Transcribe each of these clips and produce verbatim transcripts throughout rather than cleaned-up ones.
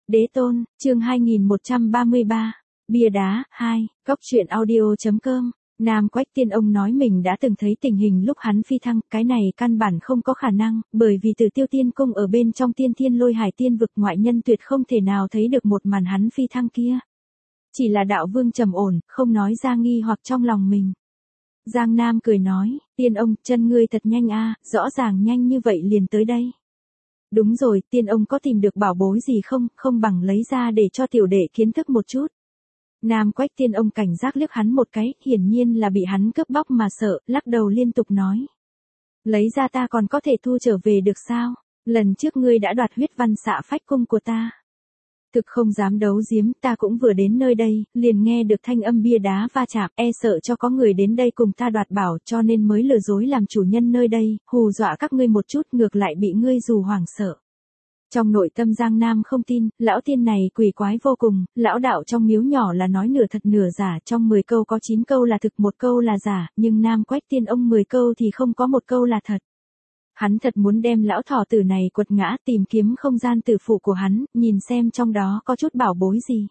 Đế tôn, chương hai nghìn một trăm ba mươi ba, bia đá, hai, cóc truyện audio.com. Nam Quách Tiên ông nói mình đã từng thấy tình hình lúc hắn phi thăng, cái này căn bản không có khả năng, bởi vì từ Tiêu Tiên Cung ở bên trong Tiên Thiên Lôi Hải Tiên vực ngoại nhân tuyệt không thể nào thấy được một màn hắn phi thăng kia. Chỉ là đạo vương trầm ổn, không nói ra nghi hoặc trong lòng mình. Giang Nam cười nói, tiên ông, chân ngươi thật nhanh a, rõ ràng nhanh như vậy liền tới đây. Đúng rồi, tiên ông có tìm được bảo bối gì không, không bằng lấy ra để cho tiểu đệ kiến thức một chút. Nam Quách Tiên ông cảnh giác liếc hắn một cái, hiển nhiên là bị hắn cướp bóc mà sợ, lắc đầu liên tục nói. Lấy ra ta còn có thể thu trở về được sao, lần trước ngươi đã đoạt huyết văn xạ phách cung của ta. Thực không dám đấu giếm, ta cũng vừa đến nơi đây, liền nghe được thanh âm bia đá va chạm, e sợ cho có người đến đây cùng ta đoạt bảo, cho nên mới lừa dối làm chủ nhân nơi đây, hù dọa các ngươi một chút, ngược lại bị ngươi dù hoảng sợ. Trong nội tâm Giang Nam không tin, lão tiên này quỷ quái vô cùng, lão đạo trong miếu nhỏ là nói nửa thật nửa giả, trong mười câu có chín câu là thực, một câu là giả, nhưng Nam Quách Tiên ông mười câu thì không có một câu là thật. Hắn thật muốn đem lão thỏ tử này quật ngã, tìm kiếm không gian tử phụ của hắn, nhìn xem trong đó có chút bảo bối gì.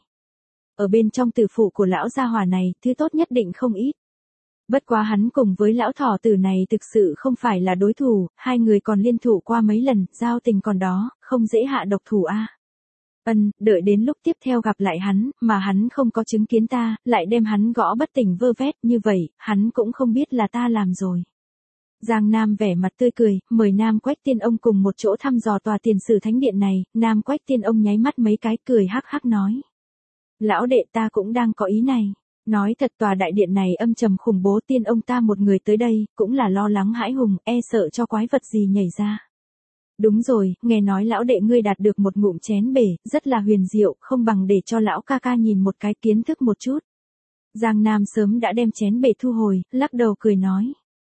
Ở bên trong tử phụ của lão gia hỏa này, thứ tốt nhất định không ít. Bất quá hắn cùng với lão thỏ tử này thực sự không phải là đối thủ, hai người còn liên thủ qua mấy lần, giao tình còn đó, không dễ hạ độc thủ a. Ân, đợi đến lúc tiếp theo gặp lại hắn, mà hắn không có chứng kiến ta, lại đem hắn gõ bất tỉnh vơ vét, như vậy, hắn cũng không biết là ta làm rồi. Giang Nam vẻ mặt tươi cười, mời Nam Quách Tiên ông cùng một chỗ thăm dò tòa tiền sử thánh điện này, Nam Quách Tiên ông nháy mắt mấy cái cười hắc hắc nói. Lão đệ ta cũng đang có ý này. Nói thật tòa đại điện này âm trầm khủng bố, tiên ông ta một người tới đây, cũng là lo lắng hãi hùng, e sợ cho quái vật gì nhảy ra. Đúng rồi, nghe nói lão đệ ngươi đạt được một ngụm chén bể, rất là huyền diệu, không bằng để cho lão ca ca nhìn một cái kiến thức một chút. Giang Nam sớm đã đem chén bể thu hồi, lắc đầu cười nói.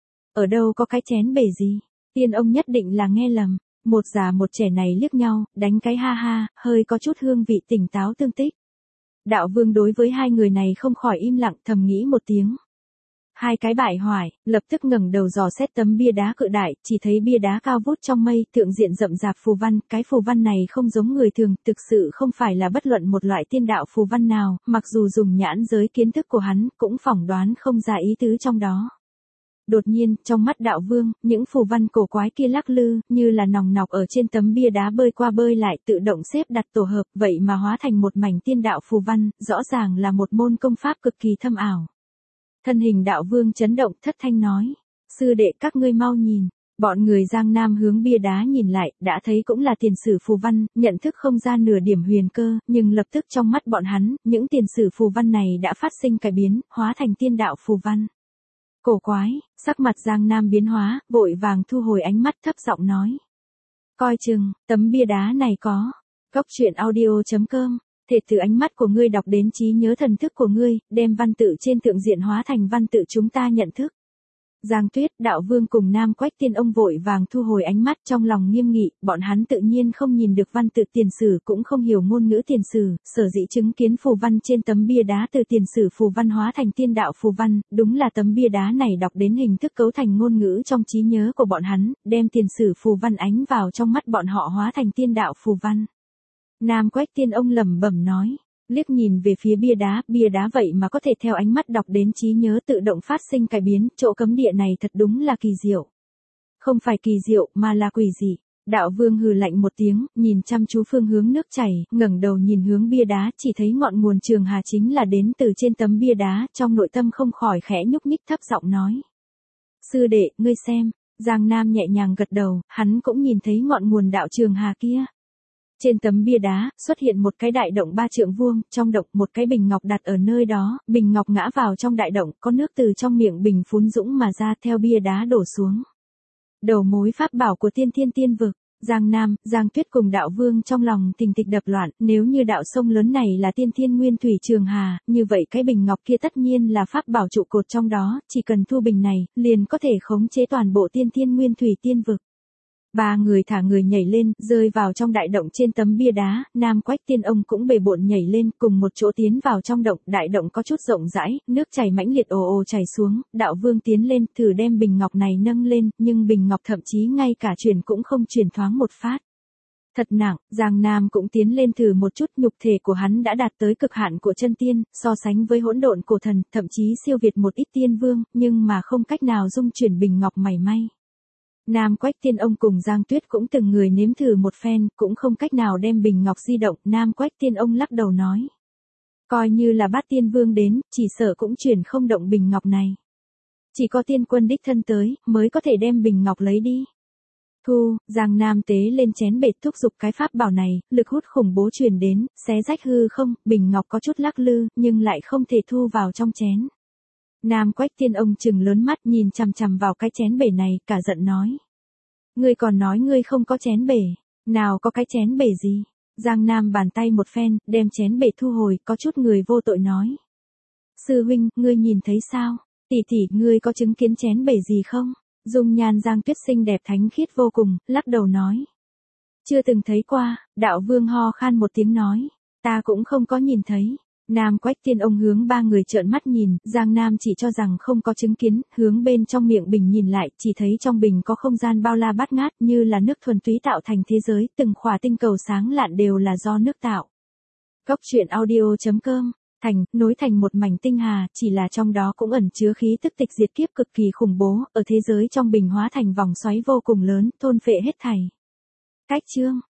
Ở đâu có cái chén bể gì, tiên ông nhất định là nghe lầm. Một già một trẻ này liếc nhau, đánh cái ha ha, hơi có chút hương vị tỉnh táo tương tích. Đạo vương đối với hai người này không khỏi im lặng, thầm nghĩ một tiếng. Hai cái bại hoại, lập tức ngẩng đầu dò xét tấm bia đá cự đại, chỉ thấy bia đá cao vút trong mây, thượng diện rậm rạp phù văn, cái phù văn này không giống người thường, thực sự không phải là bất luận một loại tiên đạo phù văn nào, mặc dù dùng nhãn giới kiến thức của hắn, cũng phỏng đoán không ra ý tứ trong đó. Đột nhiên, trong mắt đạo vương, những phù văn cổ quái kia lắc lư, như là nòng nọc ở trên tấm bia đá bơi qua bơi lại, tự động xếp đặt tổ hợp, vậy mà hóa thành một mảnh tiên đạo phù văn, rõ ràng là một môn công pháp cực kỳ thâm ảo. Thân hình đạo vương chấn động, thất thanh nói, sư đệ các ngươi mau nhìn. Bọn người Giang Nam hướng bia đá nhìn lại, đã thấy cũng là tiền sử phù văn, nhận thức không ra nửa điểm huyền cơ, nhưng lập tức trong mắt bọn hắn, những tiền sử phù văn này đã phát sinh cải biến, hóa thành tiên đạo phù văn. Cổ quái, sắc mặt Giang Nam biến hóa, vội vàng thu hồi ánh mắt thấp giọng nói. Coi chừng, tấm bia đá này có. Cóc truyện audio.com, thể từ ánh mắt của ngươi đọc đến trí nhớ thần thức của ngươi, đem văn tự trên thượng diện hóa thành văn tự chúng ta nhận thức. Giang Tuyết, đạo vương cùng Nam Quách Tiên ông vội vàng thu hồi ánh mắt trong lòng nghiêm nghị, bọn hắn tự nhiên không nhìn được văn tự tiền sử cũng không hiểu ngôn ngữ tiền sử, sở dĩ chứng kiến phù văn trên tấm bia đá từ tiền sử phù văn hóa thành tiên đạo phù văn, đúng là tấm bia đá này đọc đến hình thức cấu thành ngôn ngữ trong trí nhớ của bọn hắn, đem tiền sử phù văn ánh vào trong mắt bọn họ hóa thành tiên đạo phù văn. Nam Quách Tiên ông lẩm bẩm nói. Liếc nhìn về phía bia đá, bia đá vậy mà có thể theo ánh mắt đọc đến trí nhớ tự động phát sinh cải biến, chỗ cấm địa này thật đúng là kỳ diệu. Không phải kỳ diệu, mà là quỷ dị. Đạo vương hừ lạnh một tiếng, nhìn chăm chú phương hướng nước chảy, ngẩng đầu nhìn hướng bia đá, chỉ thấy ngọn nguồn trường hà chính là đến từ trên tấm bia đá, trong nội tâm không khỏi khẽ nhúc nhích thấp giọng nói. Sư đệ, ngươi xem, Giang Nam nhẹ nhàng gật đầu, hắn cũng nhìn thấy ngọn nguồn đạo trường hà kia. Trên tấm bia đá, xuất hiện một cái đại động ba trượng vuông, trong động một cái bình ngọc đặt ở nơi đó, bình ngọc ngã vào trong đại động, có nước từ trong miệng bình phún dũng mà ra theo bia đá đổ xuống. Đầu mối pháp bảo của tiên thiên tiên vực, Giang Nam, Giang Tuyết cùng đạo vương trong lòng tình tịch đập loạn, nếu như đạo sông lớn này là tiên thiên nguyên thủy trường hà, như vậy cái bình ngọc kia tất nhiên là pháp bảo trụ cột trong đó, chỉ cần thu bình này, liền có thể khống chế toàn bộ tiên thiên nguyên thủy tiên vực. Ba người thả người nhảy lên, rơi vào trong đại động trên tấm bia đá, Nam Quách Tiên ông cũng bề bộn nhảy lên, cùng một chỗ tiến vào trong động, đại động có chút rộng rãi, nước chảy mãnh liệt ồ ồ chảy xuống, đạo vương tiến lên, thử đem bình ngọc này nâng lên, nhưng bình ngọc thậm chí ngay cả chuyển cũng không chuyển thoáng một phát. Thật nặng, Giang Nam cũng tiến lên thử một chút, nhục thể của hắn đã đạt tới cực hạn của chân tiên, so sánh với hỗn độn cổ thần, thậm chí siêu việt một ít tiên vương, nhưng mà không cách nào dung chuyển bình ngọc mảy may. Nam Quách Tiên Ông cùng Giang Tuyết cũng từng người nếm thử một phen, cũng không cách nào đem bình ngọc di động, Nam Quách Tiên Ông lắc đầu nói. Coi như là Bát Tiên Vương đến, chỉ sợ cũng chuyển không động bình ngọc này. Chỉ có tiên quân đích thân tới, mới có thể đem bình ngọc lấy đi. Thu, Giang Nam tế lên chén bệt thúc giục cái pháp bảo này, lực hút khủng bố truyền đến, xé rách hư không, bình ngọc có chút lắc lư, nhưng lại không thể thu vào trong chén. Nam Quách Tiên Ông trừng lớn mắt nhìn chằm chằm vào cái chén bể này, cả giận nói. Ngươi còn nói ngươi không có chén bể, nào có cái chén bể gì. Giang Nam bàn tay một phen, đem chén bể thu hồi, có chút người vô tội nói. Sư huynh, ngươi nhìn thấy sao? Tỷ tỷ, ngươi có chứng kiến chén bể gì không? Dung nhan Giang Tuyết xinh đẹp thánh khiết vô cùng, lắc đầu nói. Chưa từng thấy qua, đạo vương ho khan một tiếng nói. Ta cũng không có nhìn thấy. Nam Quách Tiên Ông hướng ba người trợn mắt nhìn, Giang Nam chỉ cho rằng không có chứng kiến, hướng bên trong miệng bình nhìn lại, chỉ thấy trong bình có không gian bao la bát ngát như là nước thuần túy tạo thành thế giới, từng khỏa tinh cầu sáng lạn đều là do nước tạo. Cốc truyện audio chấm com, thành, nối thành một mảnh tinh hà, chỉ là trong đó cũng ẩn chứa khí tức tịch diệt kiếp cực kỳ khủng bố, ở thế giới trong bình hóa thành vòng xoáy vô cùng lớn, thôn phệ hết thảy. Cách chương